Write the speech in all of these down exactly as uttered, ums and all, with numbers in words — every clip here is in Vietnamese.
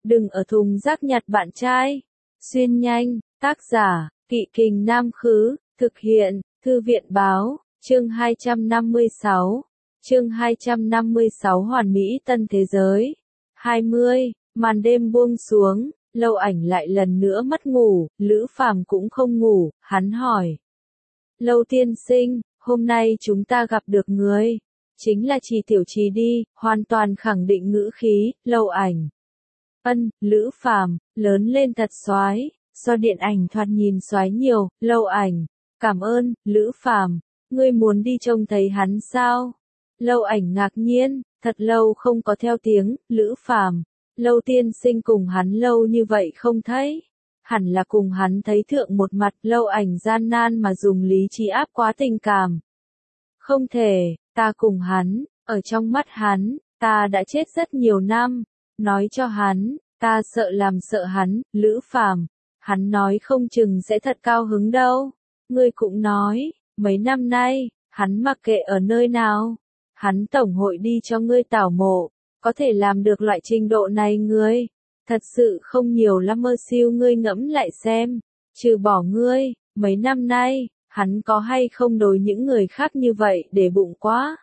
đừng ở thùng rác nhặt bạn trai. Xuyên nhanh, tác giả, Kỵ Kình Nam Khứ, thực hiện, Thư viện Báo, chương hai trăm năm mươi sáu. Chương hai trăm năm mươi sáu Hoàn Mỹ Tân Thế Giới. hai mươi, màn đêm buông xuống, Lâu Ảnh lại lần nữa mất ngủ, Lữ Phàm cũng không ngủ, hắn hỏi. Lâu tiên sinh, hôm nay chúng ta gặp được người. Chính là Trì Tiểu Trì đi, hoàn toàn khẳng định ngữ khí, Lâu Ảnh. Ân, Lữ Phàm, lớn lên thật soái, so điện ảnh thoạt nhìn soái nhiều, Lâu Ảnh. Cảm ơn, Lữ Phàm, ngươi muốn đi trông thấy hắn sao? Lâu Ảnh ngạc nhiên, thật lâu không có theo tiếng, Lữ Phàm, Lâu tiên sinh cùng hắn lâu như vậy không thấy. Hẳn là cùng hắn thấy thượng một mặt. Lâu Ảnh gian nan mà dùng lý trí áp quá tình cảm. Không thể, ta cùng hắn, ở trong mắt hắn, ta đã chết rất nhiều năm. Nói cho hắn, ta sợ làm sợ hắn, Lữ Phàm, hắn nói không chừng sẽ thật cao hứng đâu. Ngươi cũng nói, mấy năm nay, hắn mặc kệ ở nơi nào, hắn tổng hội đi cho ngươi tảo mộ, có thể làm được loại trình độ này ngươi, thật sự không nhiều lắm. Mơ siêu, ngươi ngẫm lại xem, trừ bỏ ngươi, mấy năm nay, hắn có hay không đối những người khác như vậy để bụng quá.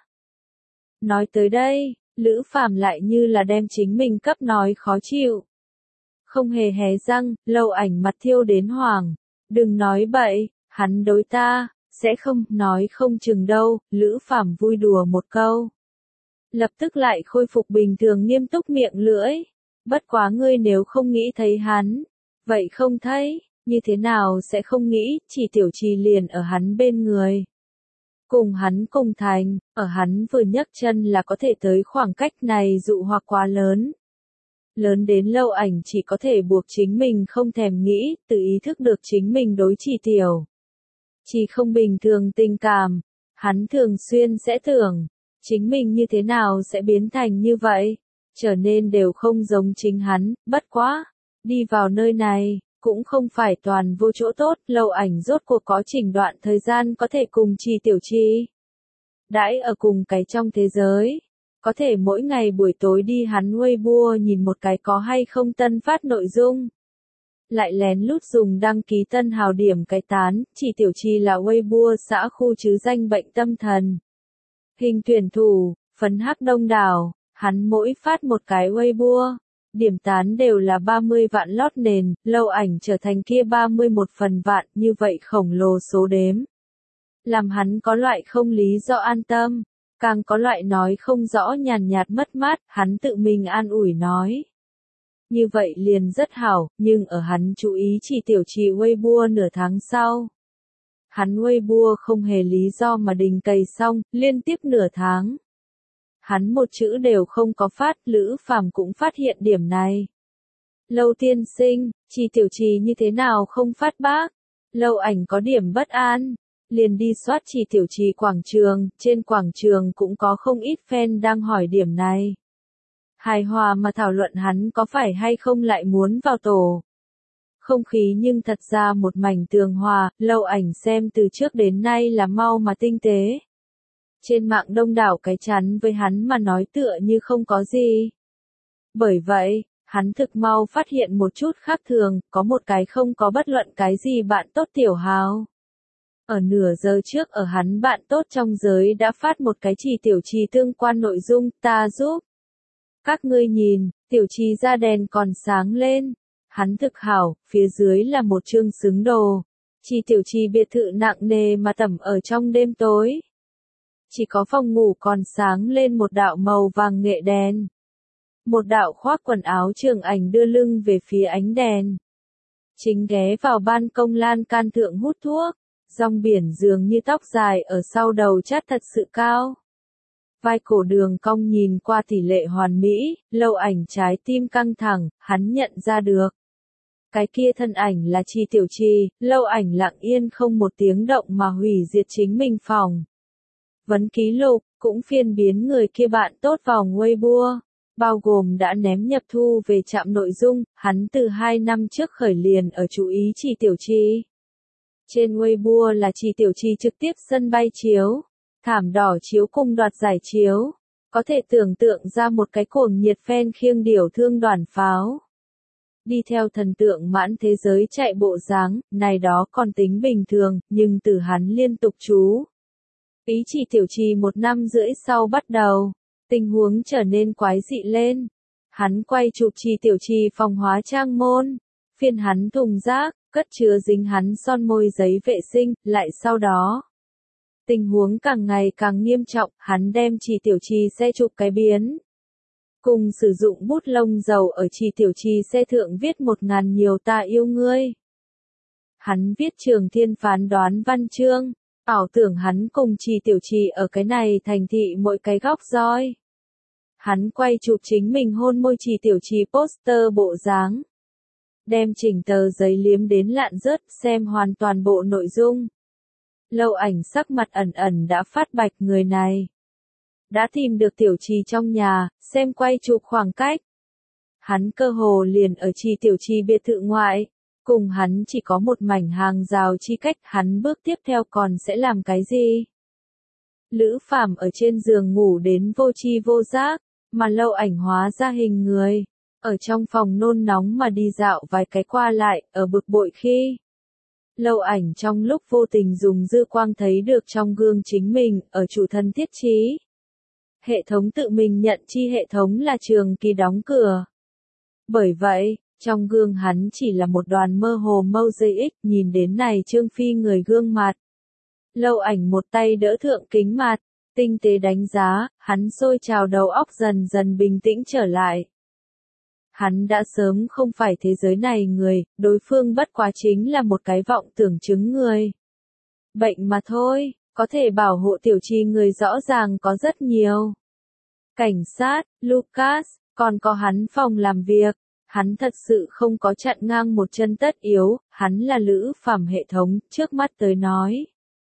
Nói tới đây, Lữ Phàm lại như là đem chính mình cấp nói khó chịu. Không hề hé răng, Lâu Ảnh mặt thiêu đến hoàng, đừng nói bậy, hắn đối ta, sẽ không, nói không chừng đâu, Lữ Phàm vui đùa một câu. Lập tức lại khôi phục bình thường, nghiêm túc miệng lưỡi. Bất quá ngươi nếu không nghĩ thấy hắn, vậy không thấy, như thế nào sẽ không nghĩ, Chỉ Tiểu Trì liền ở hắn bên người. Cùng hắn cùng thành, ở hắn vừa nhấc chân là có thể tới, khoảng cách này dụ hoặc quá lớn. Lớn đến Lâu Ảnh chỉ có thể buộc chính mình không thèm nghĩ, tự ý thức được chính mình đối Chỉ Tiểu Chỉ không bình thường tình cảm. Hắn thường xuyên sẽ tưởng, chính mình như thế nào sẽ biến thành như vậy, trở nên đều không giống chính hắn. Bất quá, đi vào nơi này, cũng không phải toàn vô chỗ tốt. Lâu Ảnh rốt cuộc có chỉnh đoạn thời gian có thể cùng Trì Tiểu Trì đãi ở cùng cái trong thế giới. Có thể mỗi ngày buổi tối đi hắn Weibo nhìn một cái có hay không tân phát nội dung. Lại lén lút dùng đăng ký tân hào điểm cái tán. Trì Tiểu Trì là Weibo xã khu chứ danh bệnh tâm thần. Hình tuyển thủ, phấn hắc đông đảo, hắn mỗi phát một cái Weibo, điểm tán đều là ba mươi vạn lót nền. Lâu Ảnh trở thành kia ba mươi mốt phần vạn, như vậy khổng lồ số đếm. Làm hắn có loại không lý do an tâm, càng có loại nói không rõ nhàn nhạt mất mát. Hắn tự mình an ủi nói. Như vậy liền rất hảo, nhưng ở hắn chú ý Trì Tiểu Trì Weibo nửa tháng sau. Hắn Weibo không hề lý do mà đình cày xong, liên tiếp nửa tháng. Hắn một chữ đều không có phát. Lữ Phàm cũng phát hiện điểm này. Lâu tiên sinh, Trì Tiểu Trì như thế nào không phát bác? Lâu Ảnh có điểm bất an, liền đi soát Trì Tiểu Trì quảng trường. Trên quảng trường cũng có không ít fan đang hỏi điểm này. Hài hòa mà thảo luận hắn có phải hay không lại muốn vào tổ. Không khí nhưng thật ra một mảnh tường hòa. Lâu Ảnh xem từ trước đến nay là mau mà tinh tế. Trên mạng đông đảo cái chắn với hắn mà nói tựa như không có gì. Bởi vậy, hắn thực mau phát hiện một chút khác thường, có một cái không có bất luận cái gì bạn tốt tiểu hào. Ở nửa giờ trước ở hắn bạn tốt trong giới đã phát một cái Trì Tiểu Trì tương quan nội dung, ta giúp. Các ngươi nhìn, Tiểu Trì ra đèn còn sáng lên. Hắn thực hảo, phía dưới là một chương xứng đồ. Trì Tiểu Trì biệt thự nặng nề mà tẩm ở trong đêm tối. Chỉ có phòng ngủ còn sáng lên một đạo màu vàng nghệ đèn. Một đạo khoác quần áo trường ảnh đưa lưng về phía ánh đèn. Chính ghé vào ban công lan can thượng hút thuốc. Rong biển dường như tóc dài ở sau đầu chát thật sự cao. Vai cổ đường cong nhìn qua tỷ lệ hoàn mỹ. Lâu Ảnh trái tim căng thẳng, hắn nhận ra được. Cái kia thân ảnh là Trì Tiểu Trì. Lâu Ảnh lặng yên không một tiếng động mà hủy diệt chính mình phòng. Vấn ký lục, cũng phiên biến người kia bạn tốt vào Weibo, bao gồm đã ném nhập thu về trạm nội dung. Hắn từ hai năm trước khởi liền ở chú ý Trì Tiểu Trì. Trên Weibo là Trì Tiểu Trì trực tiếp sân bay chiếu, thảm đỏ chiếu cùng đoạt giải chiếu. Có thể tưởng tượng ra một cái cuồng nhiệt fan khiêng điểu thương đoàn pháo. đi theo thần tượng mãn thế giới chạy bộ dáng, này đó còn tính bình thường, nhưng từ hắn liên tục chú ý Trì Tiểu Trì một năm rưỡi sau bắt đầu, tình huống trở nên quái dị lên. Hắn quay chụp Trì Tiểu Trì phòng hóa trang môn, phiên hắn thùng rác, cất chứa dính hắn son môi giấy vệ sinh, lại sau đó. Tình huống càng ngày càng nghiêm trọng, hắn đem Trì Tiểu Trì xe chụp cái biến. Cùng sử dụng bút lông dầu ở Trì Tiểu Trì xe thượng viết một ngàn nhiều ta yêu ngươi. Hắn viết Trường Thiên phán đoán văn chương, ảo tưởng hắn cùng Trì Tiểu Trì ở cái này thành thị mỗi cái góc roi. Hắn quay chụp chính mình hôn môi Trì Tiểu Trì poster bộ dáng. Đem chỉnh tờ giấy liếm đến lạn rớt xem hoàn toàn bộ nội dung. Lâu Ảnh sắc mặt ẩn ẩn đã phát bạch người này. Đã tìm được Tiểu Trì trong nhà, xem quay chụp khoảng cách. Hắn cơ hồ liền ở Trì Tiểu Trì biệt thự ngoại. Cùng hắn chỉ có một mảnh hàng rào chi cách, hắn bước tiếp theo còn sẽ làm cái gì? Lữ Phàm ở trên giường ngủ đến vô tri vô giác, mà Lâu Ảnh hóa ra hình người. Ở trong phòng nôn nóng mà đi dạo vài cái qua lại, ở bực bội khi. Lâu Ảnh trong lúc vô tình dùng dư quang thấy được trong gương chính mình, ở chủ thân thiết trí. Hệ thống tự mình nhận chi hệ thống là Trường Kỳ đóng cửa. Bởi vậy, trong gương hắn chỉ là một đoàn mơ hồ mâu dây ích, nhìn đến này Trương Phi người gương mặt. Lâu Ảnh một tay đỡ thượng kính mặt, tinh tế đánh giá, hắn sôi trào đầu óc dần dần bình tĩnh trở lại. Hắn đã sớm không phải thế giới này người, đối phương bất quá chính là một cái vọng tưởng chứng người. Bệnh mà thôi, có thể bảo hộ Tiểu Trì người rõ ràng có rất nhiều. Cảnh sát, Lucas, còn có hắn phòng làm việc. Hắn thật sự không có chặn ngang một chân tất yếu, hắn là Lữ Phàm hệ thống, trước mắt tới nói.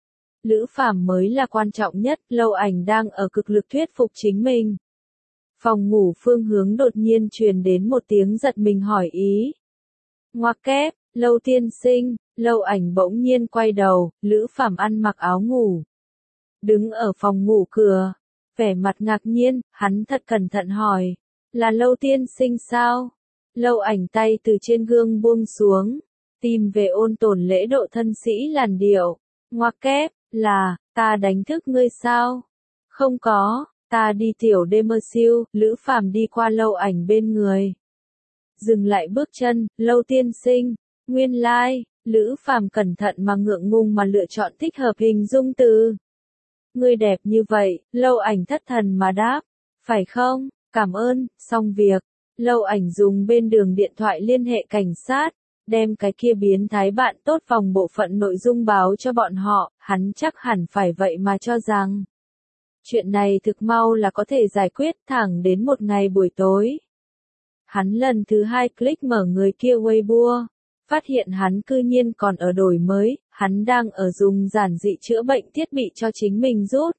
Lữ Phàm mới là quan trọng nhất, Lâu Ảnh đang ở cực lực thuyết phục chính mình. Phòng ngủ phương hướng đột nhiên truyền đến một tiếng giật mình hỏi ý. Ngoặc kép, Lâu tiên sinh, Lâu Ảnh bỗng nhiên quay đầu, Lữ Phàm ăn mặc áo ngủ. Đứng ở phòng ngủ cửa, vẻ mặt ngạc nhiên, hắn thật cẩn thận hỏi, là Lâu tiên sinh sao? Lâu Ảnh tay từ trên gương buông xuống, tìm về ôn tồn lễ độ thân sĩ làn điệu. Ngoặc kép, là, ta đánh thức ngươi sao? Không có, ta đi tiểu đêm mơ siêu, Lữ Phàm đi qua Lâu Ảnh bên người. Dừng lại bước chân, Lâu tiên sinh, nguyên lai, like, Lữ Phàm cẩn thận mà ngượng ngùng mà lựa chọn thích hợp hình dung từ. Ngươi đẹp như vậy, Lâu Ảnh thất thần mà đáp, phải không, cảm ơn, xong việc. Lâu Ảnh dùng bên đường điện thoại liên hệ cảnh sát, đem cái kia biến thái bạn tốt phòng bộ phận nội dung báo cho bọn họ, hắn chắc hẳn phải vậy mà cho rằng. Chuyện này thực mau là có thể giải quyết thẳng đến một ngày buổi tối. Hắn lần thứ hai click mở người kia Weibo, phát hiện hắn cư nhiên còn ở đổi mới, hắn đang ở dùng giản dị chữa bệnh thiết bị cho chính mình rút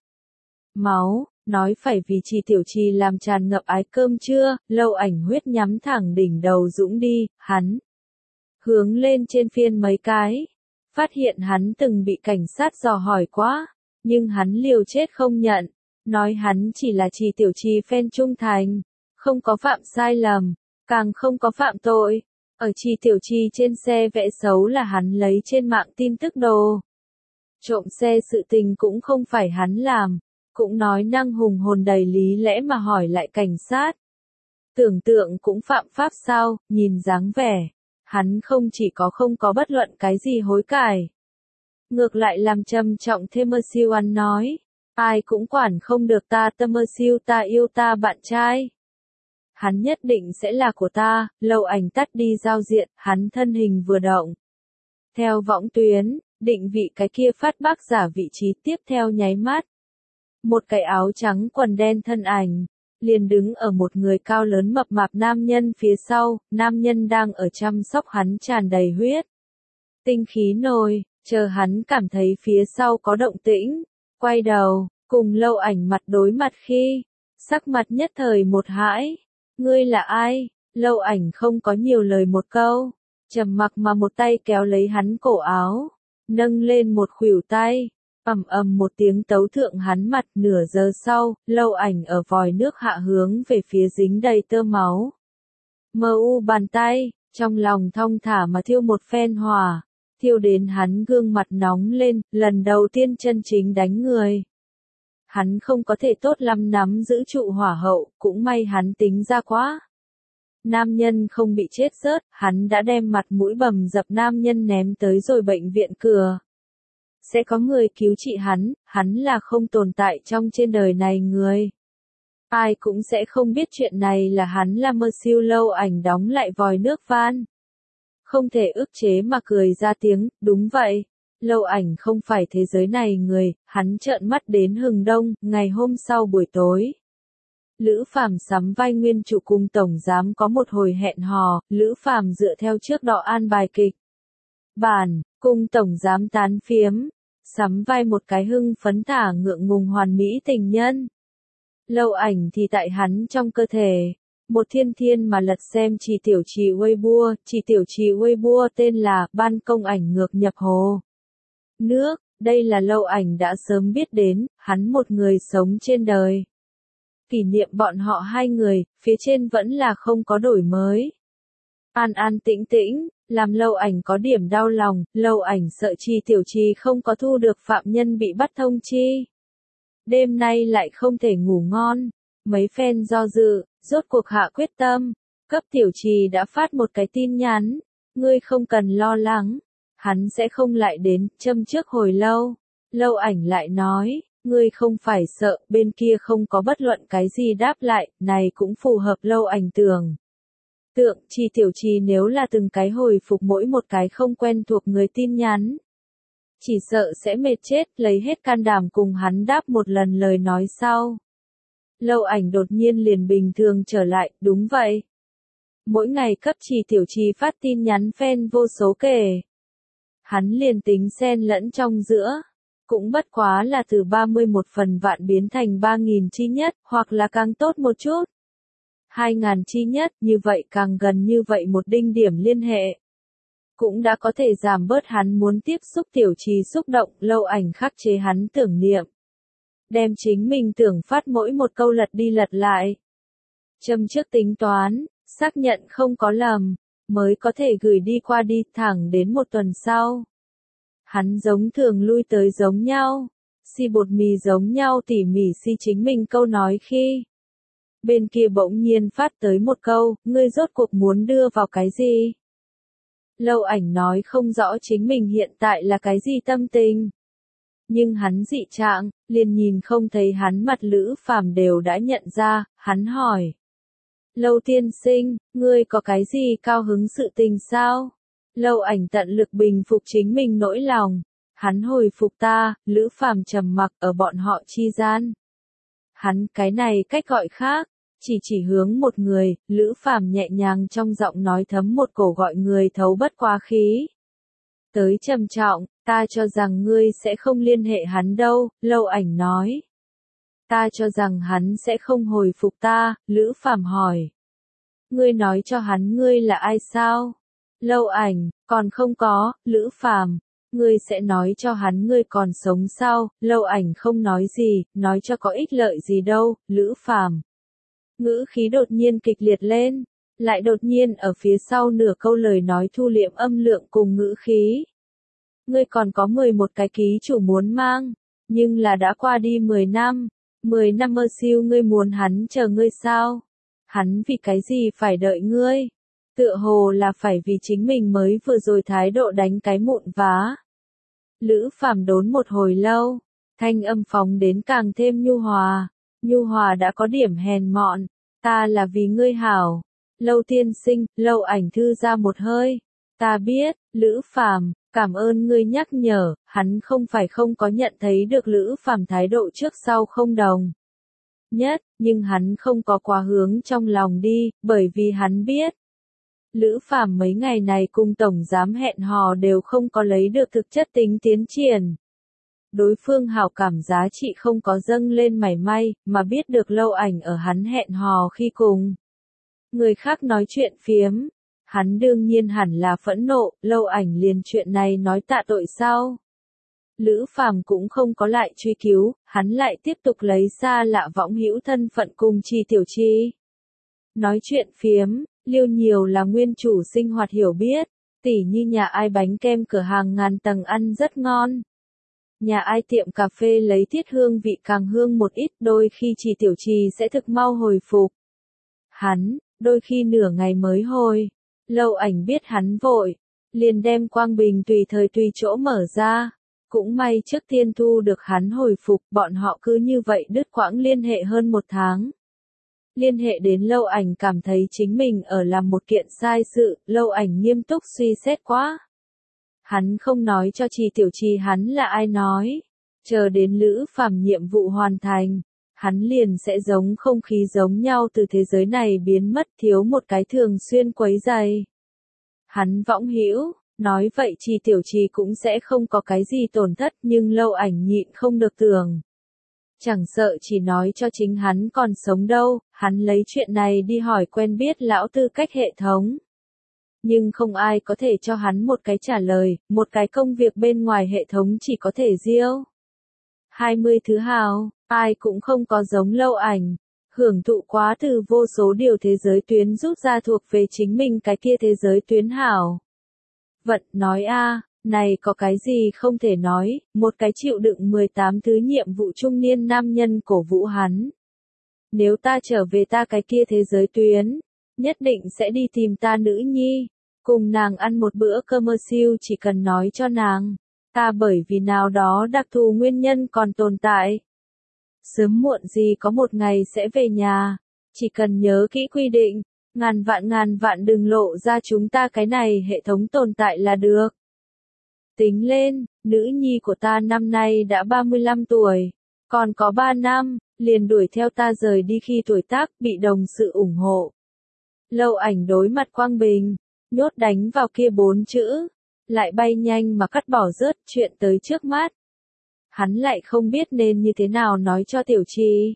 máu. Nói phải vì Trì Tiểu Trì làm tràn ngập ái cơm chưa, Lâu Ảnh huyết nhắm thẳng đỉnh đầu dũng đi, hắn hướng lên trên phiên mấy cái, phát hiện hắn từng bị cảnh sát dò hỏi quá, nhưng hắn liều chết không nhận, nói hắn chỉ là Trì Tiểu Trì fan trung thành, không có phạm sai lầm, càng không có phạm tội. Ở Trì Tiểu Trì trên xe vẽ xấu là hắn lấy trên mạng tin tức đồ. Trộm xe sự tình cũng không phải hắn làm. Cũng nói năng hùng hồn đầy lý lẽ mà hỏi lại cảnh sát. Tưởng tượng cũng phạm pháp sao, nhìn dáng vẻ. Hắn không chỉ có không có bất luận cái gì hối cải. Ngược lại làm trầm trọng thêm mơ siêu ăn nói. Ai cũng quản không được ta tâm mơ siêu ta yêu ta bạn trai. Hắn nhất định sẽ là của ta, Lâu Ảnh tắt đi giao diện, hắn thân hình vừa động. Theo võng tuyến, định vị cái kia phát bác giả vị trí tiếp theo nháy mắt. Một cái áo trắng quần đen thân ảnh, liền đứng ở một người cao lớn mập mạp nam nhân phía sau, nam nhân đang ở chăm sóc hắn tràn đầy huyết. Tinh khí nồi, chờ hắn cảm thấy phía sau có động tĩnh, quay đầu, cùng Lâu Ảnh mặt đối mặt khi, sắc mặt nhất thời một hãi, ngươi là ai? Lâu Ảnh không có nhiều lời một câu, trầm mặc mà một tay kéo lấy hắn cổ áo, nâng lên một khuỷu tay. Ầm ầm một tiếng tấu thượng hắn mặt, nửa giờ sau, Lâu Ảnh ở vòi nước hạ hướng về phía dính đầy tơ máu. Mờ u bàn tay, Trong lòng thong thả mà thiêu một phen hỏa, thiêu đến hắn gương mặt nóng lên, lần đầu tiên chân chính đánh người. Hắn không có thể tốt lắm nắm giữ trụ hỏa hậu, cũng may hắn tính ra quá. Nam nhân không bị chết rớt, hắn đã đem mặt mũi bầm dập nam nhân ném tới rồi bệnh viện cửa. Sẽ có người cứu trị hắn, hắn là không tồn tại trong trên đời này người. Ai cũng sẽ không biết chuyện này là hắn là mơ siêu Lâu Ảnh đóng lại vòi nước van. Không thể ức chế mà cười ra tiếng, đúng vậy. Lâu Ảnh không phải thế giới này người, hắn trợn mắt đến hừng đông, ngày hôm sau buổi tối. Lữ Phàm sắm vai nguyên chủ cùng tổng giám có một hồi hẹn hò, Lữ Phàm dựa theo trước đọ an bài kịch bản, cùng tổng giám tán phiếm, sắm vai một cái hưng phấn thả ngượng ngùng hoàn mỹ tình nhân. Lâu Ảnh thì tại hắn trong cơ thể, một thiên thiên mà lật xem chỉ tiểu trì Weibo, chỉ tiểu trì Weibo tên là ban công ảnh ngược nhập hồ nước, đây là Lâu Ảnh đã sớm biết đến, hắn một người sống trên đời. Kỷ niệm bọn họ hai người, phía trên vẫn là không có đổi mới. An an tĩnh tĩnh, làm Lâu Ảnh có điểm đau lòng, Lâu Ảnh sợ Chi tiểu trì không có thu được phạm nhân bị bắt thông chi. Đêm nay lại không thể ngủ ngon, mấy phen do dự, rốt cuộc hạ quyết tâm, cấp tiểu trì đã phát một cái tin nhắn, ngươi không cần lo lắng, hắn sẽ không lại đến, châm trước hồi lâu. Lâu Ảnh lại nói, ngươi không phải sợ, bên kia không có bất luận cái gì đáp lại, này cũng phù hợp Lâu Ảnh tưởng. Tượng, Chi tiểu trì nếu là từng cái hồi phục mỗi một cái không quen thuộc người tin nhắn. Chỉ sợ sẽ mệt chết, lấy hết can đảm cùng hắn đáp một lần lời nói sau. Lâu Ảnh đột nhiên liền bình thường trở lại, đúng vậy. Mỗi ngày cấp Chi tiểu trì phát tin nhắn fan vô số kể. Hắn liền tính xen lẫn trong giữa. Cũng bất quá là từ ba mươi mốt phần vạn biến thành ba nghìn chi nhất, hoặc là càng tốt một chút. hai nghìn chi nhất, như vậy càng gần như vậy một đinh điểm liên hệ. Cũng đã có thể giảm bớt hắn muốn tiếp xúc tiểu trì xúc động, Lâu Ảnh khắc chế hắn tưởng niệm. Đem chính mình tưởng phát mỗi một câu lật đi lật lại. Châm trước tính toán, xác nhận không có lầm, mới có thể gửi đi qua đi thẳng đến một tuần sau. Hắn giống thường lui tới giống nhau, si bột mì giống nhau tỉ mỉ si chính mình câu nói khi. Bên kia bỗng nhiên phát tới một câu, ngươi rốt cuộc muốn đưa vào cái gì? Lâu Ảnh nói không rõ chính mình hiện tại là cái gì tâm tình. Nhưng hắn dị trạng, liền nhìn không thấy hắn mặt Lữ Phàm đều đã nhận ra, hắn hỏi. Lâu tiên sinh, ngươi có cái gì cao hứng sự tình sao? Lâu Ảnh tận lực bình phục chính mình nỗi lòng. Hắn hồi phục ta, Lữ Phàm trầm mặc ở bọn họ chi gian. Hắn cái này cách gọi khác, chỉ chỉ hướng một người, Lữ Phàm nhẹ nhàng trong giọng nói thấm một cổ gọi người thấu bất quá khí. Tới trầm trọng, ta cho rằng ngươi sẽ không liên hệ hắn đâu, Lâu Ảnh nói. Ta cho rằng hắn sẽ không hồi phục ta, Lữ Phàm hỏi. Ngươi nói cho hắn ngươi là ai sao? Lâu Ảnh, còn không có, Lữ Phàm. Ngươi sẽ nói cho hắn ngươi còn sống sao? Lâu Ảnh không nói gì, nói cho có ích lợi gì đâu, Lữ Phàm. Ngữ khí đột nhiên kịch liệt lên, lại đột nhiên ở phía sau nửa câu lời nói thu liệm âm lượng cùng ngữ khí. Ngươi còn có mười một cái ký chủ muốn mang, nhưng là đã qua đi mười năm, mười năm mơ siêu ngươi muốn hắn chờ ngươi sao? Hắn vì cái gì phải đợi ngươi? Tựa hồ là phải vì chính mình mới vừa rồi thái độ đánh cái mụn vá. Lữ Phàm đốn một hồi lâu, thanh âm phóng đến càng thêm nhu hòa. Nhu hòa đã có điểm hèn mọn, ta là vì ngươi hảo. Lâu tiên sinh, Lâu Ảnh thư ra một hơi. Ta biết, Lữ Phàm, cảm ơn ngươi nhắc nhở, hắn không phải không có nhận thấy được Lữ Phàm thái độ trước sau không đồng nhất, nhưng hắn không có quá hướng trong lòng đi, bởi vì hắn biết. Lữ Phàm mấy ngày này cùng tổng giám hẹn hò đều không có lấy được thực chất tính tiến triển. Đối phương hảo cảm giá trị không có dâng lên mảy may, mà biết được Lâu Ảnh ở hắn hẹn hò khi cùng người khác nói chuyện phiếm. Hắn đương nhiên hẳn là phẫn nộ, Lâu Ảnh liền chuyện này nói tạ tội sao? Lữ Phàm cũng không có lại truy cứu, hắn lại tiếp tục lấy xa lạ võng hữu thân phận cùng Chi tiểu trì. Nói chuyện phiếm, Liêu nhiều là nguyên chủ sinh hoạt hiểu biết, tỉ như nhà ai bánh kem cửa hàng ngàn tầng ăn rất ngon. Nhà ai tiệm cà phê lấy tiết hương vị càng hương một ít, đôi khi chỉ tiểu trì sẽ thực mau hồi phục. Hắn, đôi khi nửa ngày mới hồi. Lâu Ảnh biết hắn vội, liền đem quang bình tùy thời tùy chỗ mở ra. Cũng may trước tiên thu được hắn hồi phục, bọn họ cứ như vậy đứt quãng liên hệ hơn một tháng. Liên hệ đến Lâu Ảnh cảm thấy chính mình ở làm một kiện sai sự, Lâu Ảnh nghiêm túc suy xét quá. Hắn không nói cho Trì Tiểu Trì hắn là ai nói. Chờ đến Lữ Phàm nhiệm vụ hoàn thành, hắn liền sẽ giống không khí giống nhau từ thế giới này biến mất, thiếu một cái thường xuyên quấy rầy. Hắn võng hữu, nói vậy Trì Tiểu Trì cũng sẽ không có cái gì tổn thất, nhưng Lâu Ảnh nhịn không được tưởng. Chẳng sợ chỉ nói cho chính hắn còn sống đâu, hắn lấy chuyện này đi hỏi quen biết lão tư cách hệ thống. Nhưng không ai có thể cho hắn một cái trả lời, một cái công việc bên ngoài hệ thống chỉ có thể diêu. hai mươi thứ hào, ai cũng không có giống Lâu Ảnh, hưởng thụ quá từ vô số điều thế giới tuyến rút ra thuộc về chính mình cái kia thế giới tuyến hảo. Vận nói a, này có cái gì không thể nói, một cái chịu đựng mười tám thứ nhiệm vụ trung niên nam nhân cổ vũ hắn. Nếu ta trở về ta cái kia thế giới tuyến, nhất định sẽ đi tìm ta nữ nhi, cùng nàng ăn một bữa cơm mơ siêu, chỉ cần nói cho nàng, ta bởi vì nào đó đặc thù nguyên nhân còn tồn tại. Sớm muộn gì có một ngày sẽ về nhà, chỉ cần nhớ kỹ quy định, ngàn vạn ngàn vạn đừng lộ ra chúng ta cái này hệ thống tồn tại là được. Tính lên, nữ nhi của ta năm nay đã ba mươi lăm tuổi, còn có ba năm, liền đuổi theo ta rời đi khi tuổi tác, bị đồng sự ủng hộ. Lâu Ảnh đối mặt quang bình, nhốt đánh vào kia bốn chữ, lại bay nhanh mà cắt bỏ rớt chuyện tới trước mắt. Hắn lại không biết nên như thế nào nói cho Tiểu Trì.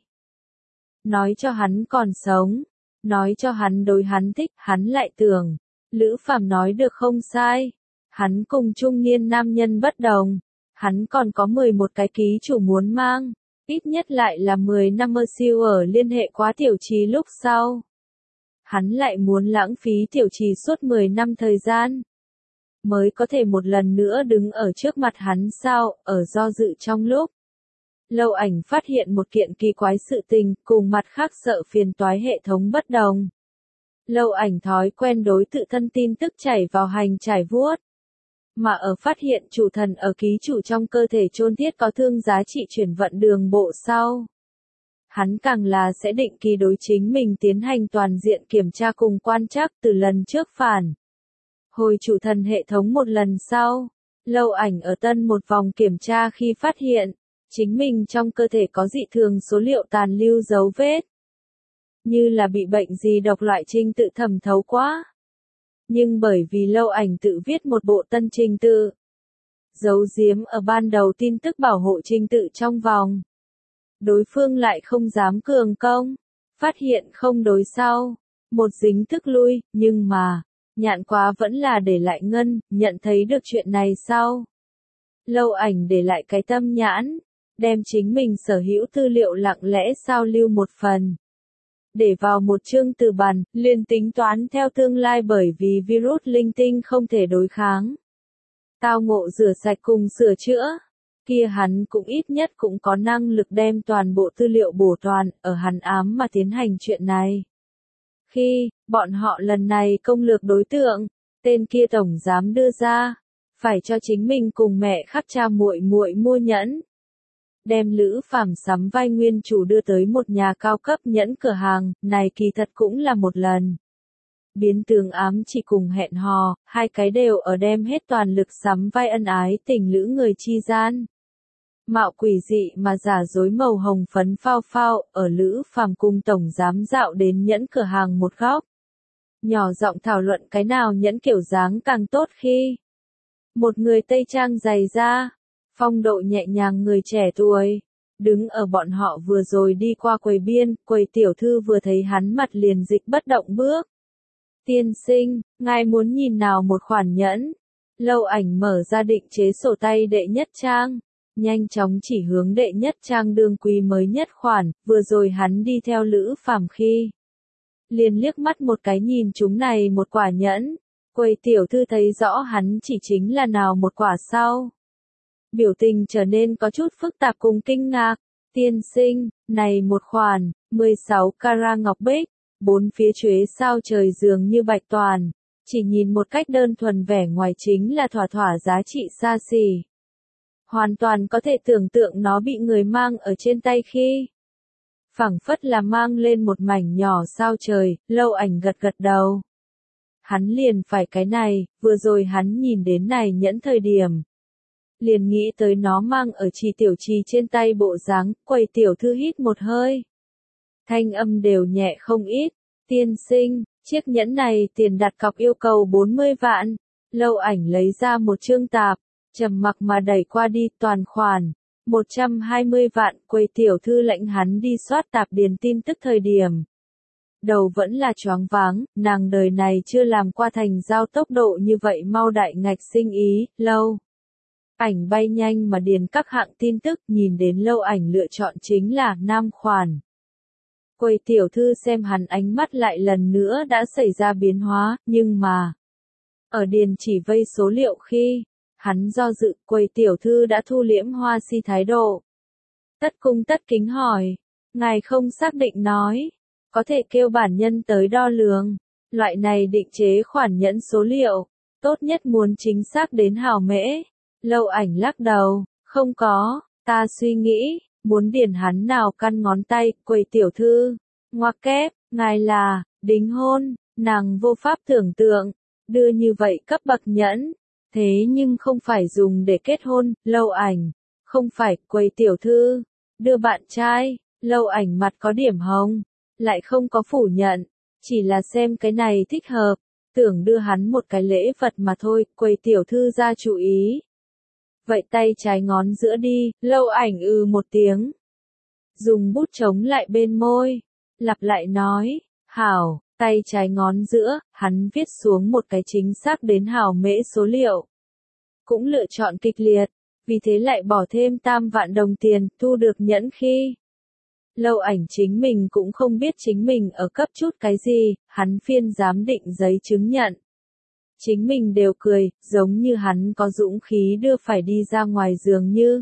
Nói cho hắn còn sống, nói cho hắn đối hắn thích, hắn lại tưởng, Lữ Phàm nói được không sai. Hắn cùng trung niên nam nhân bất đồng, hắn còn có mười một cái ký chủ muốn mang, ít nhất lại là mười năm mơ siêu ở liên hệ quá Tiểu Trì lúc sau. Hắn lại muốn lãng phí Tiểu Trì suốt mười năm thời gian, mới có thể một lần nữa đứng ở trước mặt hắn sao, ở do dự trong lúc. Lâu Ảnh phát hiện một kiện kỳ quái sự tình, cùng mặt khác sợ phiền toái hệ thống bất đồng. Lâu Ảnh thói quen đối tự thân tin tức chảy vào hành trải vuốt. Mà ở phát hiện chủ thần ở ký chủ trong cơ thể chôn thiết có thương giá trị chuyển vận đường bộ sau. Hắn càng là sẽ định kỳ đối chính mình tiến hành toàn diện kiểm tra cùng quan trắc từ lần trước phản. Hồi chủ thần hệ thống một lần sau, Lâu Ảnh ở tân một vòng kiểm tra khi phát hiện, chính mình trong cơ thể có dị thường số liệu tàn lưu dấu vết. Như là bị bệnh gì độc loại trình tự thẩm thấu quá. Nhưng bởi vì Lâu Ảnh tự viết một bộ tân trình tự, giấu giếm ở ban đầu tin tức bảo hộ trình tự trong vòng. Đối phương lại không dám cường công, phát hiện không đối sau, một dính thức lui, nhưng mà, nhạn quá vẫn là để lại ngân, nhận thấy được chuyện này sau. Lâu Ảnh để lại cái tâm nhãn, đem chính mình sở hữu tư liệu lặng lẽ sao lưu một phần. Để vào một chương từ bản, liền tính toán theo tương lai bởi vì virus linh tinh không thể đối kháng. Tao ngộ rửa sạch cùng sửa chữa, kia hắn cũng ít nhất cũng có năng lực đem toàn bộ tư liệu bổ toàn, ở hắn ám mà tiến hành chuyện này. Khi, bọn họ lần này công lược đối tượng, tên kia tổng giám đưa ra, phải cho chính mình cùng mẹ khắc cha muội muội mua nhẫn. Đem Lữ Phàm sắm vai nguyên chủ đưa tới một nhà cao cấp nhẫn cửa hàng, này kỳ thật cũng là một lần. Biến tướng ám chỉ cùng hẹn hò, hai cái đều ở đem hết toàn lực sắm vai ân ái tình lữ người chi gian. Mạo quỷ dị mà giả dối màu hồng phấn phao phao, ở Lữ Phàm cùng tổng giám dạo đến nhẫn cửa hàng một góc. Nhỏ giọng thảo luận cái nào nhẫn kiểu dáng càng tốt khi. Một người Tây Trang dày da, phong độ nhẹ nhàng người trẻ tuổi, đứng ở bọn họ vừa rồi đi qua quầy biên, quầy tiểu thư vừa thấy hắn mặt liền dịch bất động bước. Tiên sinh, ngài muốn nhìn nào một khoản nhẫn? Lâu Ảnh mở ra định chế sổ tay đệ nhất trang, nhanh chóng chỉ hướng đệ nhất trang đương quý mới nhất khoản, vừa rồi hắn đi theo Lữ Phàm khi. liền liếc mắt một cái nhìn chúng này một quả nhẫn. Quầy tiểu thư thấy rõ hắn chỉ chính là nào một quả sau. Biểu tình trở nên có chút phức tạp cùng kinh ngạc. Tiên sinh, này một khoản, mười sáu carat ngọc bích, bốn phía chuế sao trời dường như bạch toàn. Chỉ nhìn một cách đơn thuần vẻ ngoài chính là thỏa thỏa giá trị xa xỉ. Hoàn toàn có thể tưởng tượng nó bị người mang ở trên tay khi. Phảng phất là mang lên một mảnh nhỏ sao trời, Lâu Ảnh gật gật đầu. Hắn liền phải cái này, vừa rồi hắn nhìn đến này nhẫn thời điểm. Liền nghĩ tới nó mang ở Trì Tiểu Trì trên tay bộ dáng, quầy tiểu thư hít một hơi. Thanh âm đều nhẹ không ít, tiên sinh, chiếc nhẫn này tiền đặt cọc yêu cầu bốn mươi vạn. Lâu Ảnh lấy ra một chương tạp, trầm mặc mà đẩy qua đi toàn khoản. một trăm hai mươi vạn, quầy tiểu thư lệnh hắn đi soát tạp điền tin tức thời điểm. Đầu vẫn là choáng váng, nàng đời này chưa làm qua thành giao tốc độ như vậy mau đại ngạch sinh ý, Lâu. Ảnh bay nhanh mà điền các hạng tin tức, nhìn đến Lâu Ảnh lựa chọn chính là nam khoản. Quầy tiểu thư xem hắn ánh mắt lại lần nữa đã xảy ra biến hóa, nhưng mà, ở điền chỉ vây số liệu khi, hắn do dự, quầy tiểu thư đã thu liễm hoa si thái độ. Tất cung tất kính hỏi, ngài không xác định nói, có thể kêu bản nhân tới đo lường, loại này định chế khoản nhẫn số liệu, tốt nhất muốn chính xác đến hào mễ. Lâu Ảnh lắc đầu, không có, ta suy nghĩ, muốn điền hắn nào căn ngón tay, quầy tiểu thư, ngoặc kép, ngài là, đính hôn, nàng vô pháp tưởng tượng, đưa như vậy cấp bậc nhẫn, thế nhưng không phải dùng để kết hôn, Lâu Ảnh, không phải, quầy tiểu thư, đưa bạn trai, Lâu Ảnh mặt có điểm hồng, lại không có phủ nhận, chỉ là xem cái này thích hợp, tưởng đưa hắn một cái lễ vật mà thôi, quầy tiểu thư ra chú ý. Vậy tay trái ngón giữa đi, Lâu Ảnh ư một tiếng. Dùng bút chống lại bên môi, lặp lại nói, hảo, tay trái ngón giữa, hắn viết xuống một cái chính xác đến hào mễ số liệu. Cũng lựa chọn kịch liệt, vì thế lại bỏ thêm tam vạn đồng tiền, thu được nhẫn khi. Lâu Ảnh chính mình cũng không biết chính mình ở cấp chút cái gì, hắn phiên giám định giấy chứng nhận. Chính mình đều cười, giống như hắn có dũng khí đưa phải đi ra ngoài dường như.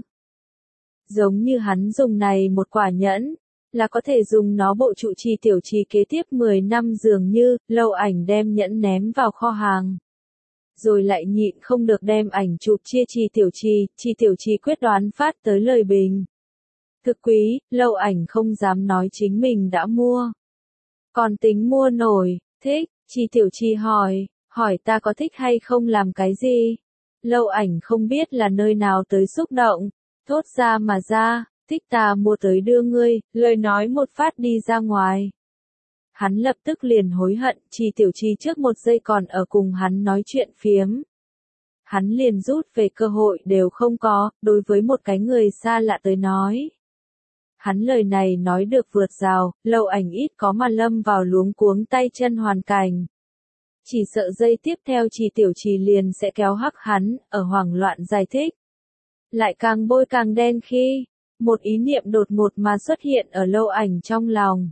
Giống như hắn dùng này một quả nhẫn, là có thể dùng nó bộ trụ Trì Tiểu Trì kế tiếp mười năm dường như, Lâu Ảnh đem nhẫn ném vào kho hàng. Rồi lại nhịn không được đem ảnh chụp chia Trì Tiểu Trì, Trì Tiểu Trì quyết đoán phát tới lời bình. Thực quý, Lâu Ảnh không dám nói chính mình đã mua. Còn tính mua nổi, thích, Trì Tiểu Trì hỏi, hỏi ta có thích hay không làm cái gì? Lâu Ảnh không biết là nơi nào tới xúc động, thốt ra mà ra, thích ta mua tới đưa ngươi, lời nói một phát đi ra ngoài. Hắn lập tức liền hối hận, Trì Tiểu Trì trước một giây còn ở cùng hắn nói chuyện phiếm. Hắn liền rút về cơ hội đều không có, đối với một cái người xa lạ tới nói. Hắn lời này nói được vượt rào, Lâu Ảnh ít có mà lâm vào luống cuống tay chân hoàn cảnh. Chỉ sợ giây tiếp theo Trì Tiểu Trì liền sẽ kéo hắc hắn, ở hoảng loạn giải thích. Lại càng bôi càng đen khi, một ý niệm đột ngột mà xuất hiện ở Lâu Ảnh trong lòng.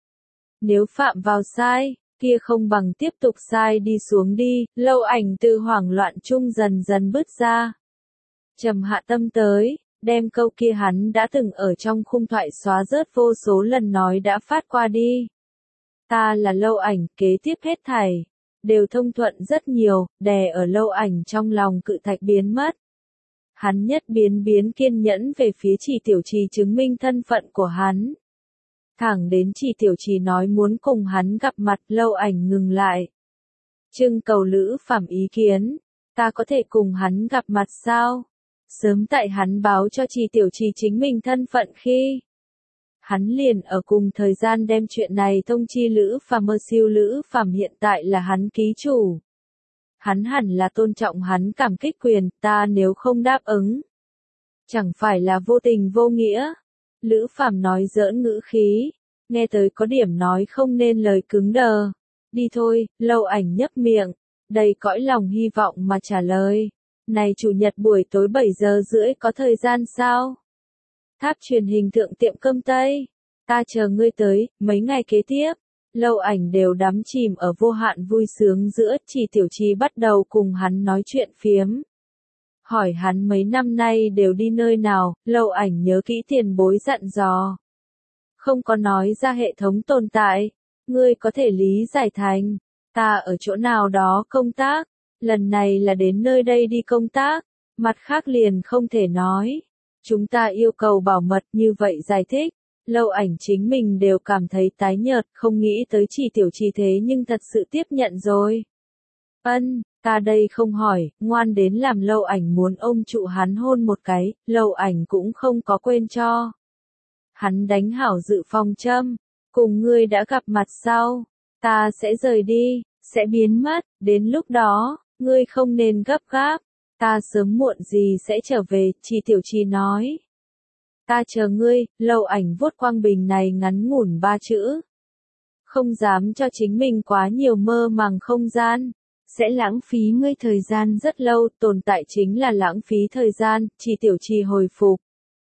Nếu phạm vào sai, kia không bằng tiếp tục sai đi xuống đi, Lâu Ảnh từ hoảng loạn chung dần dần bứt ra. Trầm hạ tâm tới, đem câu kia hắn đã từng ở trong khung thoại xóa rớt vô số lần nói đã phát qua đi. Ta là Lâu Ảnh, kế tiếp hết thảy, đều thông thuận rất nhiều, đè ở Lâu Ảnh trong lòng cự thạch biến mất. Hắn nhất biến biến kiên nhẫn về phía Trì Tiểu Trì chứng minh thân phận của hắn. Thẳng đến Trì Tiểu Trì nói muốn cùng hắn gặp mặt, Lâu Ảnh ngừng lại. Trưng cầu Lữ Phàm ý kiến, ta có thể cùng hắn gặp mặt sao? Sớm tại hắn báo cho Trì Tiểu Trì chính mình thân phận khi. Hắn liền ở cùng thời gian đem chuyện này thông chi Lữ Phàm mơ siêu Lữ Phàm hiện tại là hắn ký chủ. Hắn hẳn là tôn trọng hắn cảm kích quyền, ta nếu không đáp ứng. Chẳng phải là vô tình vô nghĩa. Lữ Phàm nói giỡn ngữ khí, nghe tới có điểm nói không nên lời cứng đờ. Đi thôi, Lâu Ảnh nhấp miệng, đầy cõi lòng hy vọng mà trả lời. Này chủ nhật buổi tối bảy giờ rưỡi có thời gian sao? Tháp truyền hình Thượng Tiệm Cơm Tây. Ta chờ ngươi tới, mấy ngày kế tiếp. Lâu Ảnh đều đắm chìm ở vô hạn vui sướng giữa, Chỉ Tiểu Trì bắt đầu cùng hắn nói chuyện phiếm. Hỏi hắn mấy năm nay đều đi nơi nào, Lâu Ảnh nhớ kỹ tiền bối dặn dò. Không có nói ra hệ thống tồn tại, ngươi có thể lý giải thành, ta ở chỗ nào đó công tác, lần này là đến nơi đây đi công tác, mặt khác liền không thể nói. Chúng ta yêu cầu bảo mật như vậy giải thích, Lâu Ảnh chính mình đều cảm thấy tái nhợt, không nghĩ tới Chỉ Tiểu Trì thế nhưng thật sự tiếp nhận rồi. Ân, ta đây không hỏi, ngoan đến làm Lâu Ảnh muốn ôm trụ hắn hôn một cái, Lâu Ảnh cũng không có quên cho. Hắn đánh hảo dự phòng châm, cùng ngươi đã gặp mặt sau, ta sẽ rời đi, sẽ biến mất, đến lúc đó, ngươi không nên gấp gáp, ta sớm muộn gì sẽ trở về, Chỉ Tiểu Trì nói. Ta chờ ngươi, Lâu Ảnh vuốt quang bình này ngắn ngủn ba chữ. Không dám cho chính mình quá nhiều mơ màng không gian, sẽ lãng phí ngươi thời gian rất lâu, tồn tại chính là lãng phí thời gian, Chỉ Tiểu Trì hồi phục.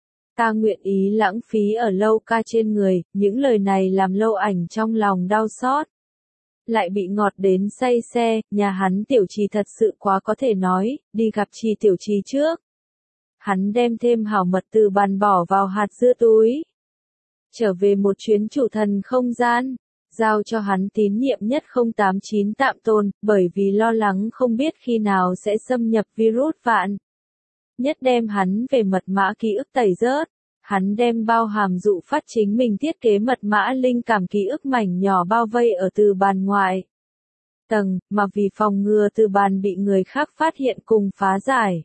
Ta nguyện ý lãng phí ở Lâu ca trên người, những lời này làm Lâu Ảnh trong lòng đau xót. Lại bị ngọt đến say xe, nhà hắn Tiểu Trì thật sự quá có thể nói, đi gặp Chỉ Tiểu Trì trước. Hắn đem thêm hảo mật từ bàn bỏ vào hạt dưa túi. Trở về một chuyến chủ thần không gian, giao cho hắn tín nhiệm nhất không tám chín tạm tồn, bởi vì lo lắng không biết khi nào sẽ xâm nhập virus vạn. Nhất đem hắn về mật mã ký ức tẩy rớt, hắn đem bao hàm dụ phát chính mình thiết kế mật mã linh cảm ký ức mảnh nhỏ bao vây ở từ bàn ngoài tầng, mà vì phòng ngừa từ bàn bị người khác phát hiện cùng phá giải.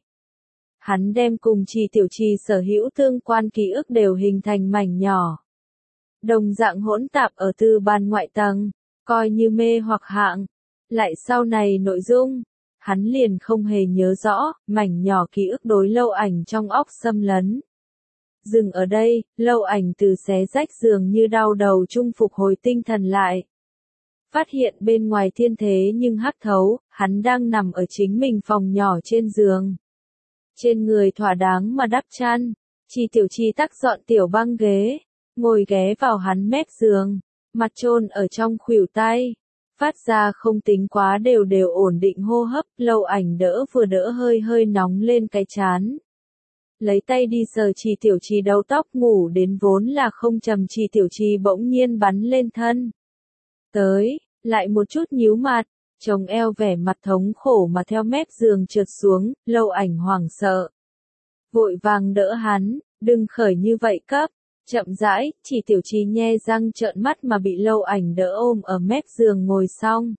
Hắn đem cùng Chỉ Tiểu Trì sở hữu tương quan ký ức đều hình thành mảnh nhỏ. Đồng dạng hỗn tạp ở từ bàn ngoại tầng, coi như mê hoặc hạng. Lại sau này nội dung, hắn liền không hề nhớ rõ, mảnh nhỏ ký ức đối Lâu Ảnh trong óc xâm lấn. Dừng ở đây, Lâu Ảnh từ xé rách giường như đau đầu chung phục hồi tinh thần lại. Phát hiện bên ngoài thiên thế nhưng hắc thấu, hắn đang nằm ở chính mình phòng nhỏ trên giường. Trên người thỏa đáng mà đắp chăn, Chỉ Tiểu Trì tắc dọn tiểu băng ghế, ngồi ghé vào hắn mép giường, mặt chôn ở trong khuỷu tay, phát ra không tính quá đều đều ổn định hô hấp, Lâu Ảnh đỡ vừa đỡ hơi hơi nóng lên cái chán. Lấy tay đi sờ Chỉ Tiểu Trì đầu tóc, ngủ đến vốn là không trầm Chỉ Tiểu Trì bỗng nhiên bắn lên thân. Tới, lại một chút nhíu mặt, chồng eo vẻ mặt thống khổ mà theo mép giường trượt xuống, Lâu Ảnh hoảng sợ. Vội vàng đỡ hắn, đừng khởi như vậy cấp, chậm rãi, Chỉ Tiểu Trì nhe răng trợn mắt mà bị Lâu Ảnh đỡ ôm ở mép giường ngồi xong.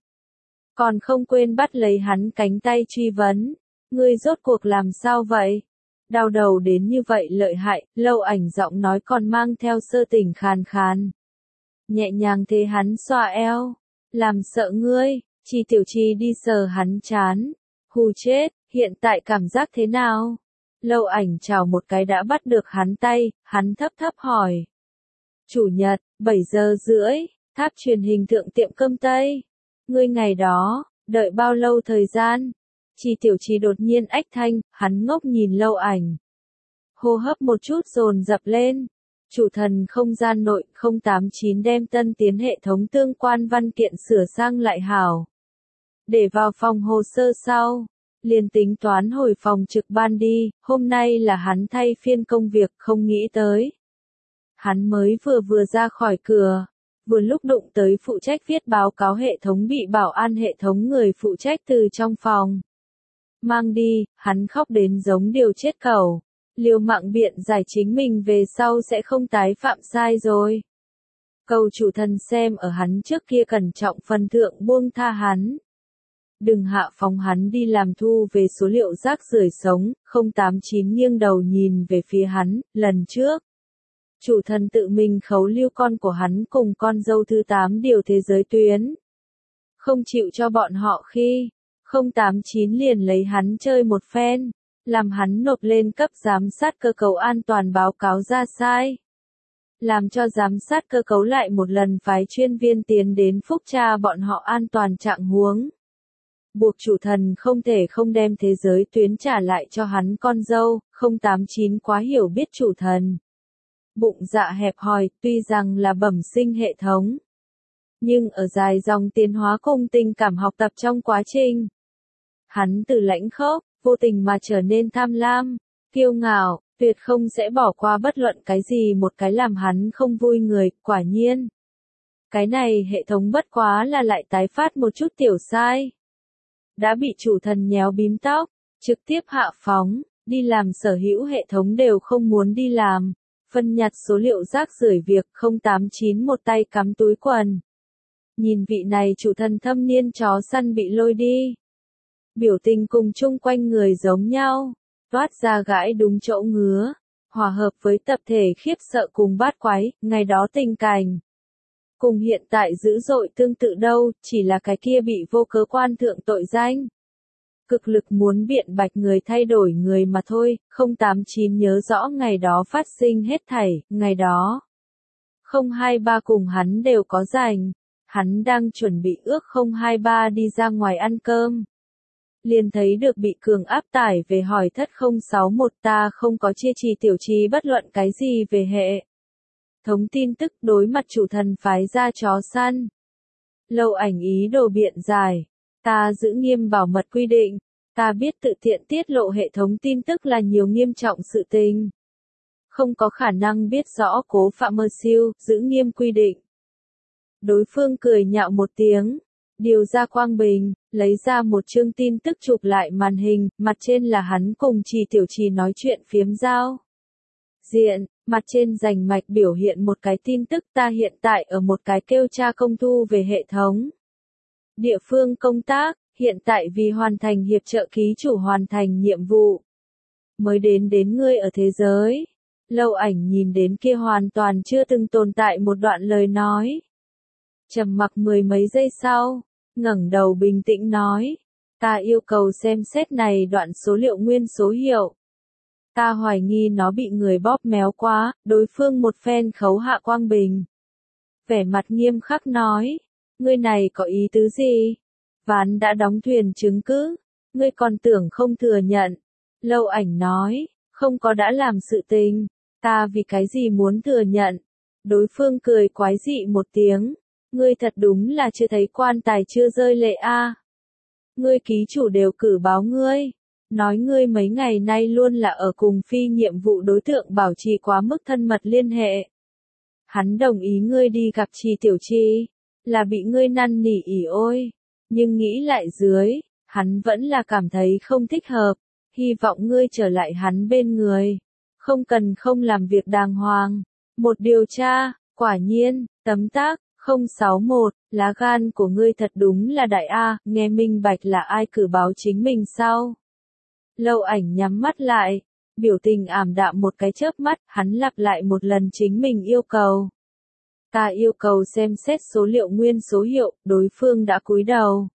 Còn không quên bắt lấy hắn cánh tay truy vấn, ngươi rốt cuộc làm sao vậy? Đau đầu đến như vậy lợi hại, Lâu Ảnh giọng nói còn mang theo sơ tỉnh khàn khàn. Nhẹ nhàng thế hắn xoa eo, làm sợ ngươi. Chỉ Tiểu Trì đi sờ hắn chán. Hù chết, hiện tại cảm giác thế nào? Lâu Ảnh chào một cái đã bắt được hắn tay, hắn thấp thấp hỏi. Chủ nhật, bảy giờ rưỡi, tháp truyền hình thượng tiệm cơm Tây. Ngươi ngày đó, đợi bao lâu thời gian? Chỉ Tiểu Trì đột nhiên ách thanh, hắn ngốc nhìn Lâu Ảnh. Hô hấp một chút dồn dập lên. Chủ thần không gian nội không tám chín đem tân tiến hệ thống tương quan văn kiện sửa sang lại hảo. Để vào phòng hồ sơ sau, liền tính toán hồi phòng trực ban đi, hôm nay là hắn thay phiên công việc không nghĩ tới. Hắn mới vừa vừa ra khỏi cửa, vừa lúc đụng tới phụ trách viết báo cáo hệ thống bị bảo an hệ thống người phụ trách từ trong phòng. Mang đi, hắn khóc đến giống điều chết cẩu, liều mạng biện giải chính mình về sau sẽ không tái phạm sai rồi. Cầu chủ thần xem ở hắn trước kia cẩn trọng phần thượng buông tha hắn. Đừng hạ phóng hắn đi làm thu về số liệu rác rưởi sống, không tám chín nghiêng đầu nhìn về phía hắn, lần trước. Chủ thần tự mình khấu lưu con của hắn cùng con dâu thứ tám điều thế giới tuyến. Không chịu cho bọn họ khi, không tám chín liền lấy hắn chơi một phen, làm hắn nộp lên cấp giám sát cơ cấu an toàn báo cáo ra sai. Làm cho giám sát cơ cấu lại một lần phái chuyên viên tiến đến phúc tra bọn họ an toàn trạng huống. Buộc chủ thần không thể không đem thế giới tuyến trả lại cho hắn con dâu, không tám chín quá hiểu biết chủ thần. Bụng dạ hẹp hòi, tuy rằng là bẩm sinh hệ thống. Nhưng ở dài dòng tiến hóa cùng tình cảm học tập trong quá trình, hắn từ lãnh khốc, vô tình mà trở nên tham lam, kiêu ngạo, tuyệt không sẽ bỏ qua bất luận cái gì một cái làm hắn không vui người, quả nhiên. Cái này hệ thống bất quá là lại tái phát một chút tiểu sai. Đã bị chủ thần nhéo bím tóc, trực tiếp hạ phóng, đi làm sở hữu hệ thống đều không muốn đi làm, phân nhặt số liệu rác rưởi việc không tám chín một tay cắm túi quần. Nhìn vị này chủ thần thâm niên chó săn bị lôi đi. Biểu tình cùng chung quanh người giống nhau, toát ra gãi đúng chỗ ngứa, hòa hợp với tập thể khiếp sợ cùng bát quái, ngày đó tình cảnh. Cùng hiện tại dữ dội tương tự đâu, chỉ là cái kia bị vô cớ quan thượng tội danh. Cực lực muốn biện bạch người thay đổi người mà thôi, không tám chín nhớ rõ ngày đó phát sinh hết thảy, ngày đó. không hai ba cùng hắn đều có rảnh, hắn đang chuẩn bị ước không hai ba đi ra ngoài ăn cơm. Liền thấy được bị cường áp tải về hỏi thất không sáu một ta không có chia trì tiểu trì bất luận cái gì về hệ. Thống tin tức đối mặt chủ thần phái ra chó săn. Lâu ảnh ý đồ biện giải. Ta giữ nghiêm bảo mật quy định. Ta biết tự tiện tiết lộ hệ thống tin tức là nhiều nghiêm trọng sự tình. Không có khả năng biết rõ cố phạm mơ siêu, giữ nghiêm quy định. Đối phương cười nhạo một tiếng. Điều ra quang bình, lấy ra một chương tin tức chụp lại màn hình, mặt trên là hắn cùng Trì Tiểu Trì nói chuyện phiếm giao. Diện, mặt trên rành mạch biểu hiện một cái tin tức ta hiện tại ở một cái kêu tra công thu về hệ thống. Địa phương công tác, hiện tại vì hoàn thành hiệp trợ ký chủ hoàn thành nhiệm vụ. Mới đến đến ngươi ở thế giới. Lâu ảnh nhìn đến kia hoàn toàn chưa từng tồn tại một đoạn lời nói. Trầm mặc mười mấy giây sau, ngẩng đầu bình tĩnh nói, ta yêu cầu xem xét này đoạn số liệu nguyên số hiệu. Ta hoài nghi nó bị người bóp méo quá, đối phương một phen khấu hạ quang bình. Vẻ mặt nghiêm khắc nói, ngươi này có ý tứ gì? Ván đã đóng thuyền chứng cứ, ngươi còn tưởng không thừa nhận. Lâu ảnh nói, không có đã làm sự tình, ta vì cái gì muốn thừa nhận. Đối phương cười quái dị một tiếng. Ngươi thật đúng là chưa thấy quan tài chưa rơi lệ a. À. Ngươi ký chủ đều cử báo ngươi. Nói ngươi mấy ngày nay luôn là ở cùng phi nhiệm vụ đối tượng bảo trì quá mức thân mật liên hệ. Hắn đồng ý ngươi đi gặp Trì Tiểu Trì. Là bị ngươi năn nỉ ỉ ôi. Nhưng nghĩ lại dưới, hắn vẫn là cảm thấy không thích hợp. Hy vọng ngươi trở lại hắn bên người. Không cần không làm việc đàng hoàng. Một điều tra, quả nhiên, tấm tác. không sáu một, lá gan của ngươi thật đúng là đại A, nghe minh bạch là ai cử báo chính mình sao? Lâu ảnh nhắm mắt lại, biểu tình ảm đạm một cái chớp mắt, hắn lặp lại một lần chính mình yêu cầu. Ta yêu cầu xem xét số liệu nguyên số hiệu, đối phương đã cúi đầu.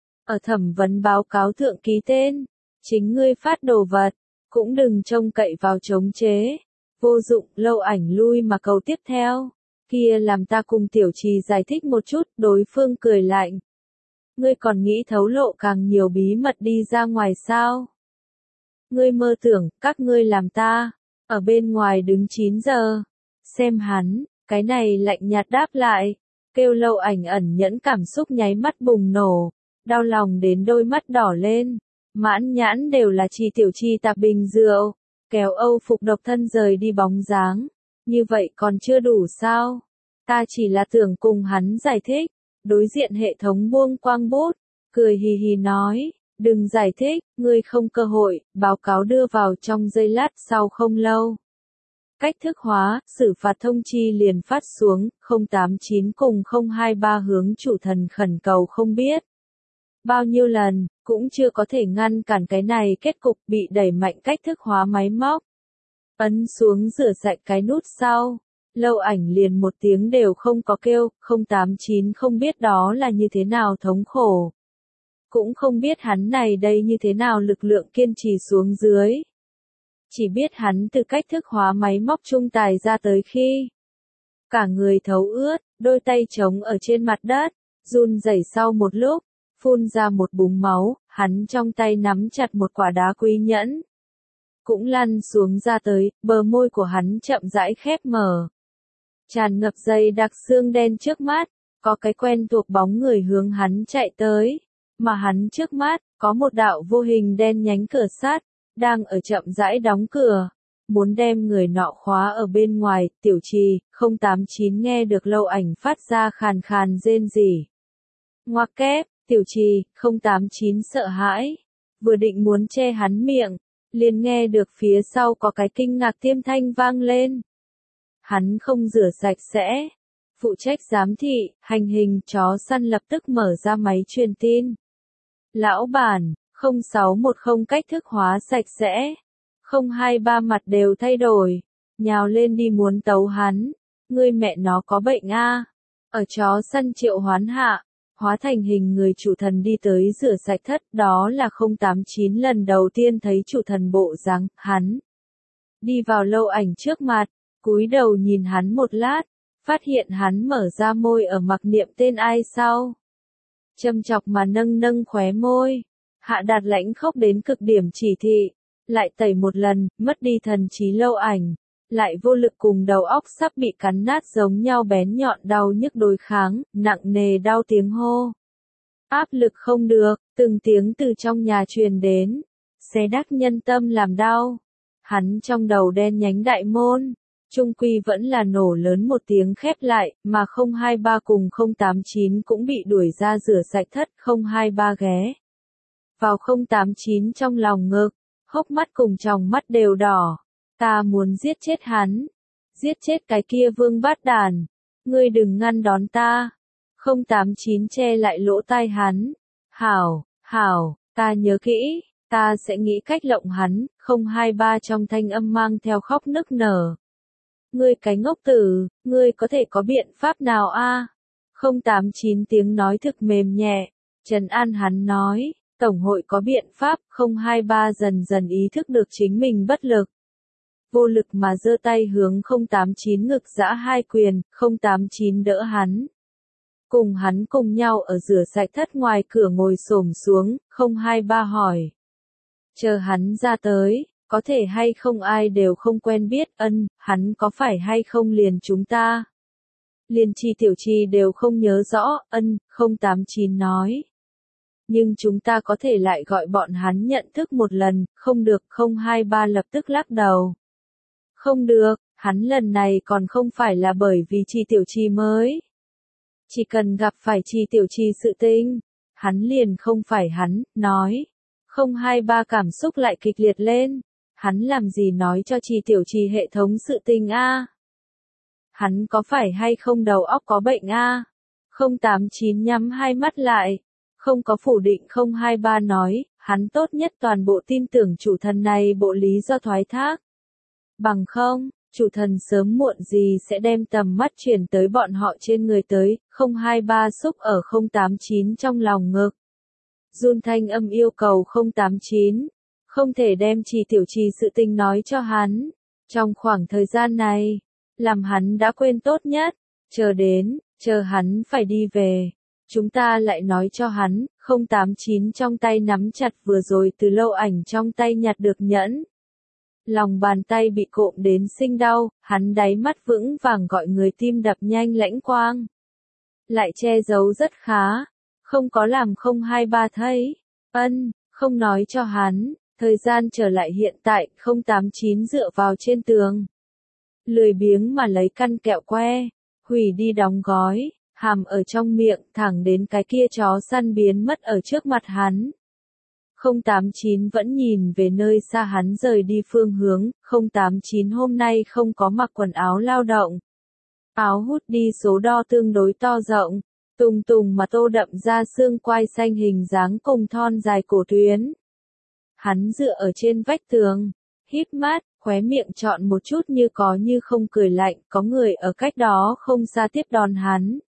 Ở thẩm vấn báo cáo thượng ký tên, chính ngươi phát đồ vật, cũng đừng trông cậy vào chống chế. Vô dụng, lâu ảnh lui mà cầu tiếp theo. Kia làm ta cùng Tiểu Trì giải thích một chút, đối phương cười lạnh. Ngươi còn nghĩ thấu lộ càng nhiều bí mật đi ra ngoài sao? Ngươi mơ tưởng, các ngươi làm ta, ở bên ngoài đứng chín giờ. Xem hắn, cái này lạnh nhạt đáp lại, kêu lâu ảnh ẩn nhẫn cảm xúc nháy mắt bùng nổ, đau lòng đến đôi mắt đỏ lên. Mãn nhãn đều là Trì Tiểu Trì tạp bình rượu, kéo Âu phục độc thân rời đi bóng dáng. Như vậy còn chưa đủ sao? Ta chỉ là tưởng cùng hắn giải thích. Đối diện hệ thống buông quang bút, cười hì hì nói, đừng giải thích, ngươi không cơ hội, báo cáo đưa vào trong giây lát sau không lâu. Cách thức hóa, xử phạt thông chi liền phát xuống, không tám chín cùng không hai ba hướng chủ thần khẩn cầu không biết. Bao nhiêu lần, cũng chưa có thể ngăn cản cái này kết cục bị đẩy mạnh cách thức hóa máy móc. Ấn xuống rửa sạch cái nút sau, lâu ảnh liền một tiếng đều không có kêu, không tám chín không biết đó là như thế nào thống khổ. Cũng không biết hắn này đây như thế nào lực lượng kiên trì xuống dưới. Chỉ biết hắn từ cách thức hóa máy móc trung tài ra tới khi. Cả người thấu ướt, đôi tay trống ở trên mặt đất, run rẩy sau một lúc, phun ra một búng máu, hắn trong tay nắm chặt một quả đá quý nhẫn. Cũng lăn xuống ra tới, bờ môi của hắn chậm rãi khép mở. Tràn ngập dày đặc xương đen trước mắt, có cái quen thuộc bóng người hướng hắn chạy tới, mà hắn trước mắt, có một đạo vô hình đen nhánh cửa sắt, đang ở chậm rãi đóng cửa, muốn đem người nọ khóa ở bên ngoài. Tiểu Trì, không tám chín nghe được Lâu Ảnh phát ra khàn khàn rên rỉ. Ngoặc kép, Tiểu Trì, không tám chín sợ hãi, vừa định muốn che hắn miệng, liền nghe được phía sau có cái kinh ngạc tiêm thanh vang lên. Hắn không rửa sạch sẽ. Phụ trách giám thị, hành hình chó săn lập tức mở ra máy truyền tin. Lão bản, không sáu một không cách thức hóa sạch sẽ. không hai ba mặt đều thay đổi. Nhào lên đi muốn tấu hắn. Ngươi mẹ nó có bệnh a? Ở chó săn triệu hoán hạ, hóa thành hình người chủ thần đi tới rửa sạch thất. Đó là không tám chín lần đầu tiên thấy chủ thần bộ dáng. Hắn đi vào Lâu Ảnh trước mặt, cúi đầu nhìn hắn một lát, phát hiện hắn mở ra môi ở mặc niệm tên ai sau. Châm chọc mà nâng nâng khóe môi, Hạ Đạt lãnh khốc đến cực điểm chỉ thị, lại tẩy một lần, mất đi thần trí Lâu Ảnh, lại vô lực cùng đầu óc sắp bị cắn nát giống nhau bén nhọn đau nhức đối kháng, nặng nề đau tiếng hô. Áp lực không được, từng tiếng từ trong nhà truyền đến, xé đắc nhân tâm làm đau. Hắn trong đầu đen nhánh đại môn, chung quy vẫn là nổ lớn một tiếng khép lại, mà không hai ba cùng không tám chín cũng bị đuổi ra rửa sạch thất. Không hai ba ghé vào không tám chín trong lòng ngực, hốc mắt cùng tròng mắt đều đỏ. Ta muốn giết chết hắn, giết chết cái kia vương bát đàn, ngươi đừng ngăn đón ta. không tám chín che lại lỗ tai hắn. Hảo, hảo, ta nhớ kỹ, ta sẽ nghĩ cách lộng hắn. Không hai ba trong thanh âm mang theo khóc nức nở. Ngươi cái ngốc tử, ngươi có thể có biện pháp nào a? không tám chín tiếng nói thực mềm nhẹ, trấn an hắn nói, tổng hội có biện pháp. Không hai ba dần dần ý thức được chính mình bất lực. Vô lực mà giơ tay hướng không tám chín ngực giã hai quyền. Không tám chín đỡ hắn, cùng hắn cùng nhau ở rửa sạch thất ngoài cửa ngồi xổm xuống. Không hai ba hỏi, chờ hắn ra tới, có thể hay không ai đều không quen biết. Ân, hắn có phải hay không liền chúng ta? Liền Chi Tiểu Trì đều không nhớ rõ. Ân, không tám chín nói. Nhưng chúng ta có thể lại gọi bọn hắn nhận thức một lần. Không được. Không hai ba lập tức lắc đầu. Không được, hắn lần này còn không phải là bởi vì Chi Tiểu Trì mới. Chỉ cần gặp phải Chi Tiểu Trì sự tình, hắn liền không phải hắn, nói. Không hai ba cảm xúc lại kịch liệt lên. Hắn làm gì nói cho Chi Tiểu Trì hệ thống sự tình a? Hắn có phải hay không đầu óc có bệnh a? không tám chín nhắm hai mắt lại, không có phủ định. Không hai ba nói, hắn tốt nhất toàn bộ tin tưởng chủ thần này bộ lý do thoái thác. Bằng không, chủ thần sớm muộn gì sẽ đem tầm mắt chuyển tới bọn họ trên người tới. Không hai ba xúc ở không tám chín trong lòng ngực. Run thanh âm yêu cầu không tám chín. Không thể đem Chi Tiểu Trì sự tình nói cho hắn. Trong khoảng thời gian này, làm hắn đã quên tốt nhất. Chờ đến, chờ hắn phải đi về. Chúng ta lại nói cho hắn. Không tám chín trong tay nắm chặt vừa rồi từ Lâu Ảnh trong tay nhặt được nhẫn. Lòng bàn tay bị cộm đến sinh đau, hắn đáy mắt vững vàng gọi người tim đập nhanh lãnh quang. Lại che giấu rất khá, không có làm không hai ba thấy. Ân, không nói cho hắn. Thời gian trở lại hiện tại. Không tám chín dựa vào trên tường, lười biếng mà lấy căn kẹo que, hủy đi đóng gói, hàm ở trong miệng, thẳng đến cái kia chó săn biến mất ở trước mặt hắn. không tám chín vẫn nhìn về nơi xa hắn rời đi phương hướng. Không tám chín hôm nay không có mặc quần áo lao động. Áo hút đi số đo tương đối to rộng, tùng tùng mà tô đậm ra xương quai xanh hình dáng cùng thon dài cổ tuyến. Hắn dựa ở trên vách tường, híp mắt, khóe miệng trọn một chút như có như không cười lạnh. Có người ở cách đó không xa tiếp đón hắn.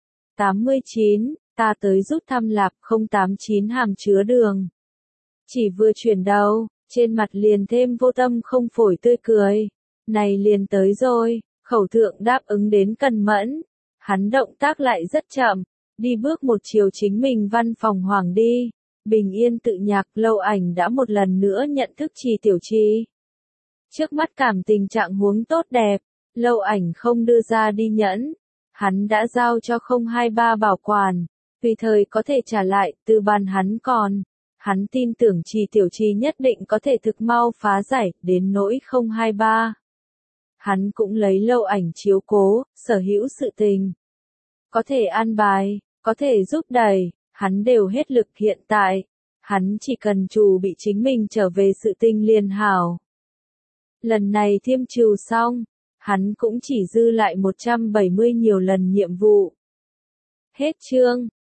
tám mươi chín, ta tới rút thăm lạp. Không tám chín hàm chứa đường. Chỉ vừa chuyển đầu, trên mặt liền thêm vô tâm không phổi tươi cười. Này liền tới rồi, khẩu thượng đáp ứng đến cần mẫn. Hắn động tác lại rất chậm, đi bước một chiều chính mình văn phòng hoàng đi. Bình yên tự nhạc. Lâu Ảnh đã một lần nữa nhận thức Chi Tiểu Trì. Trước mắt cảm tình trạng huống tốt đẹp, Lâu Ảnh không đưa ra đi nhẫn. hắn đã giao cho không hai ba bảo quản, tùy thời có thể trả lại, tư bàn hắn còn. Hắn tin tưởng Trì Tiểu Trì nhất định có thể thực mau phá giải, đến nỗi không hai ba. Hắn cũng lấy lâu ảnh chiếu cố, sở hữu sự tình. Có thể an bài, có thể giúp đẩy, hắn đều hết lực hiện tại. Hắn chỉ cần trù bị chính mình trở về sự tinh liền hảo. Lần này thiêm trù xong, hắn cũng chỉ dư lại một trăm bảy mươi nhiều lần nhiệm vụ. Hết chương.